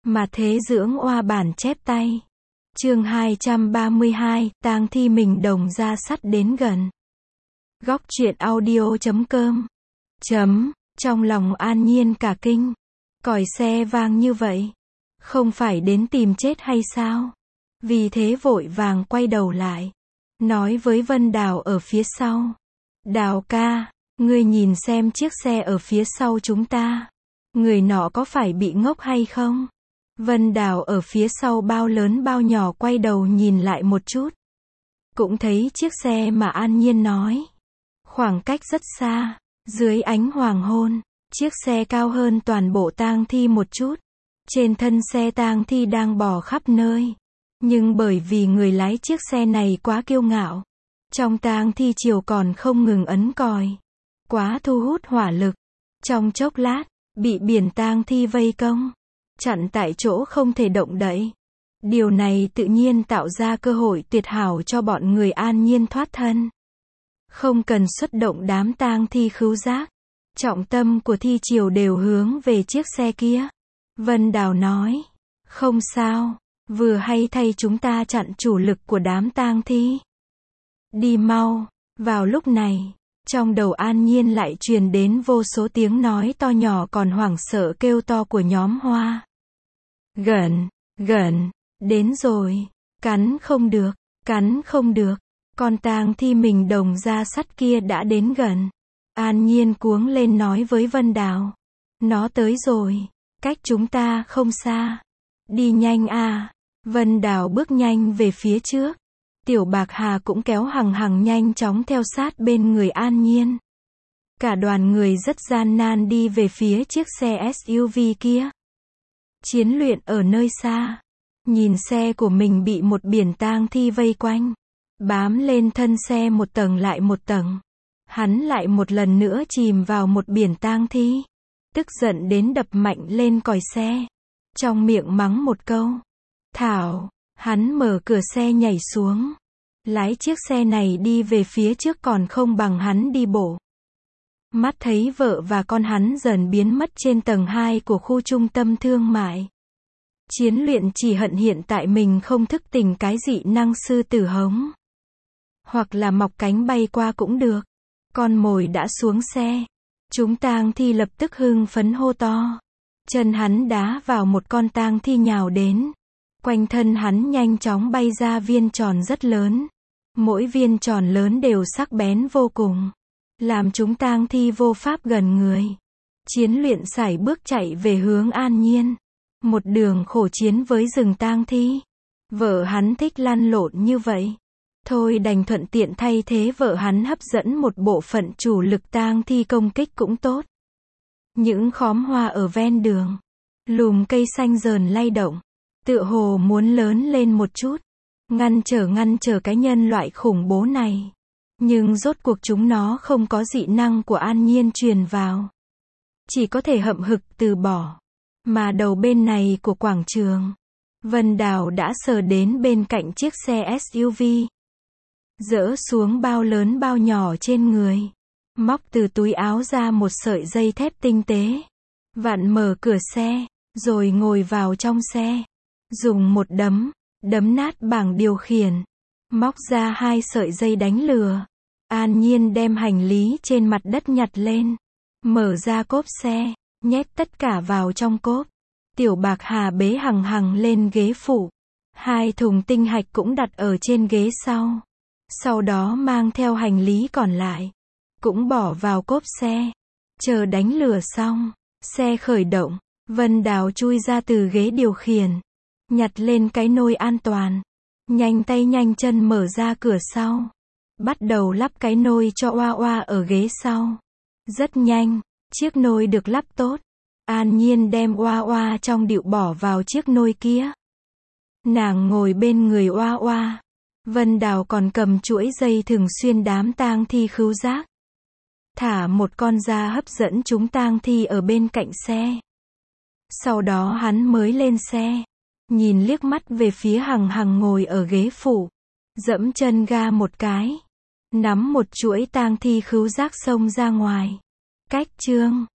Mà thế dưỡng oa bản chép tay. Chương 232, tang thi mình đồng ra sắt đến gần. Góc truyện audio.com. Trong lòng An Nhiên cả kinh. Còi xe vang như vậy. Không phải đến tìm chết hay sao? Vì thế vội vàng quay đầu lại. Nói với Vân Đào ở phía sau. Đào ca, ngươi nhìn xem chiếc xe ở phía sau chúng ta. Người nọ có phải bị ngốc hay không? Vân Đào ở phía sau bao lớn bao nhỏ quay đầu nhìn lại một chút. Cũng thấy chiếc xe mà An Nhiên nói. Khoảng cách rất xa, dưới ánh hoàng hôn, chiếc xe cao hơn toàn bộ tang thi một chút. Trên thân xe tang thi đang bò khắp nơi. Nhưng bởi vì người lái chiếc xe này quá kiêu ngạo, trong tang thi chiều còn không ngừng ấn còi. Quá thu hút hỏa lực. Trong chốc lát, bị biển tang thi vây công. Chặn tại chỗ không thể động đậy. Điều này tự nhiên tạo ra cơ hội tuyệt hảo cho bọn người An Nhiên thoát thân. Không cần xuất động đám tang thi khứu giác. Trọng tâm của thi chiều đều hướng về chiếc xe kia. Vân Đào nói. Không sao, vừa hay thay chúng ta chặn chủ lực của đám tang thi. Đi mau. Vào lúc này, trong đầu An Nhiên lại truyền đến vô số tiếng nói to nhỏ còn hoảng sợ kêu to của nhóm Hoa. Gần, đến rồi. Cắn không được. Con tang thi mình đồng ra sắt kia đã đến gần. An Nhiên cuống lên nói với Vân Đào. Nó tới rồi. Cách chúng ta không xa. Đi nhanh à. Vân Đào bước nhanh về phía trước. Tiểu Bạc Hà cũng kéo hằng nhanh chóng theo sát bên người An Nhiên. Cả đoàn người rất gian nan đi về phía chiếc xe SUV kia. Chiến luyện ở nơi xa. Nhìn xe của mình bị một biển tang thi vây quanh. Bám lên thân xe một tầng lại một tầng. Hắn lại một lần nữa chìm vào một biển tang thi. Tức giận đến đập mạnh lên còi xe. Trong miệng mắng một câu. Thảo, hắn mở cửa xe nhảy xuống. Lái chiếc xe này đi về phía trước còn không bằng hắn đi bộ. Mắt thấy vợ và con hắn dần biến mất trên tầng 2 của khu trung tâm thương mại. Chiến luyện chỉ hận hiện tại mình không thức tỉnh cái dị năng sư tử hống. Hoặc là mọc cánh bay qua cũng được. Con mồi đã xuống xe. Chúng tang thi lập tức hưng phấn hô to. Chân hắn đá vào một con tang thi nhào đến. Quanh thân hắn nhanh chóng bay ra viên tròn rất lớn. Mỗi viên tròn lớn đều sắc bén vô cùng. Làm chúng tang thi vô pháp gần người. Chiến luyện sải bước chạy về hướng An Nhiên. Một đường khổ chiến với rừng tang thi. Vợ hắn thích lăn lộn như vậy. Thôi đành thuận tiện thay thế vợ hắn hấp dẫn một bộ phận chủ lực tang thi công kích cũng tốt. Những khóm hoa ở ven đường. Lùm cây xanh dờn lay động. Tựa hồ muốn lớn lên một chút. Ngăn trở cái nhân loại khủng bố này. Nhưng rốt cuộc chúng nó không có dị năng của An Nhiên truyền vào. Chỉ có thể hậm hực từ bỏ. Mà đầu bên này của quảng trường. Vân Đào đã sờ đến bên cạnh chiếc xe SUV. Dỡ xuống bao lớn bao nhỏ trên người. Móc từ túi áo ra một sợi dây thép tinh tế. Vặn mở cửa xe. Rồi ngồi vào trong xe. Dùng một đấm nát bảng điều khiển. Móc ra 2 sợi dây đánh lừa. An Nhiên đem hành lý trên mặt đất nhặt lên. Mở ra cốp xe. Nhét tất cả vào trong cốp. Tiểu Bạc Hà bế hằng lên ghế phụ. 2 thùng tinh hạch cũng đặt ở trên ghế sau. Sau đó mang theo hành lý còn lại. Cũng bỏ vào cốp xe. Chờ đánh lửa xong. Xe khởi động. Vân Đào chui ra từ ghế điều khiển. Nhặt lên cái nôi an toàn. Nhanh tay nhanh chân mở ra cửa sau. Bắt đầu lắp cái nôi cho Oa ở ghế sau. Rất nhanh, chiếc nôi được lắp tốt. An Nhiên đem Oa trong điệu bỏ vào chiếc nôi kia. Nàng ngồi bên người Oa. Vân Đào còn cầm chuỗi dây thường xuyên đám tang thi khứu giác. Thả một con ra hấp dẫn chúng tang thi ở bên cạnh xe. Sau đó hắn mới lên xe. Nhìn liếc mắt về phía hằng ngồi ở ghế phụ. Dẫm chân ga một cái. Nắm một chuỗi tang thi khứu giác xông ra ngoài. Cách chương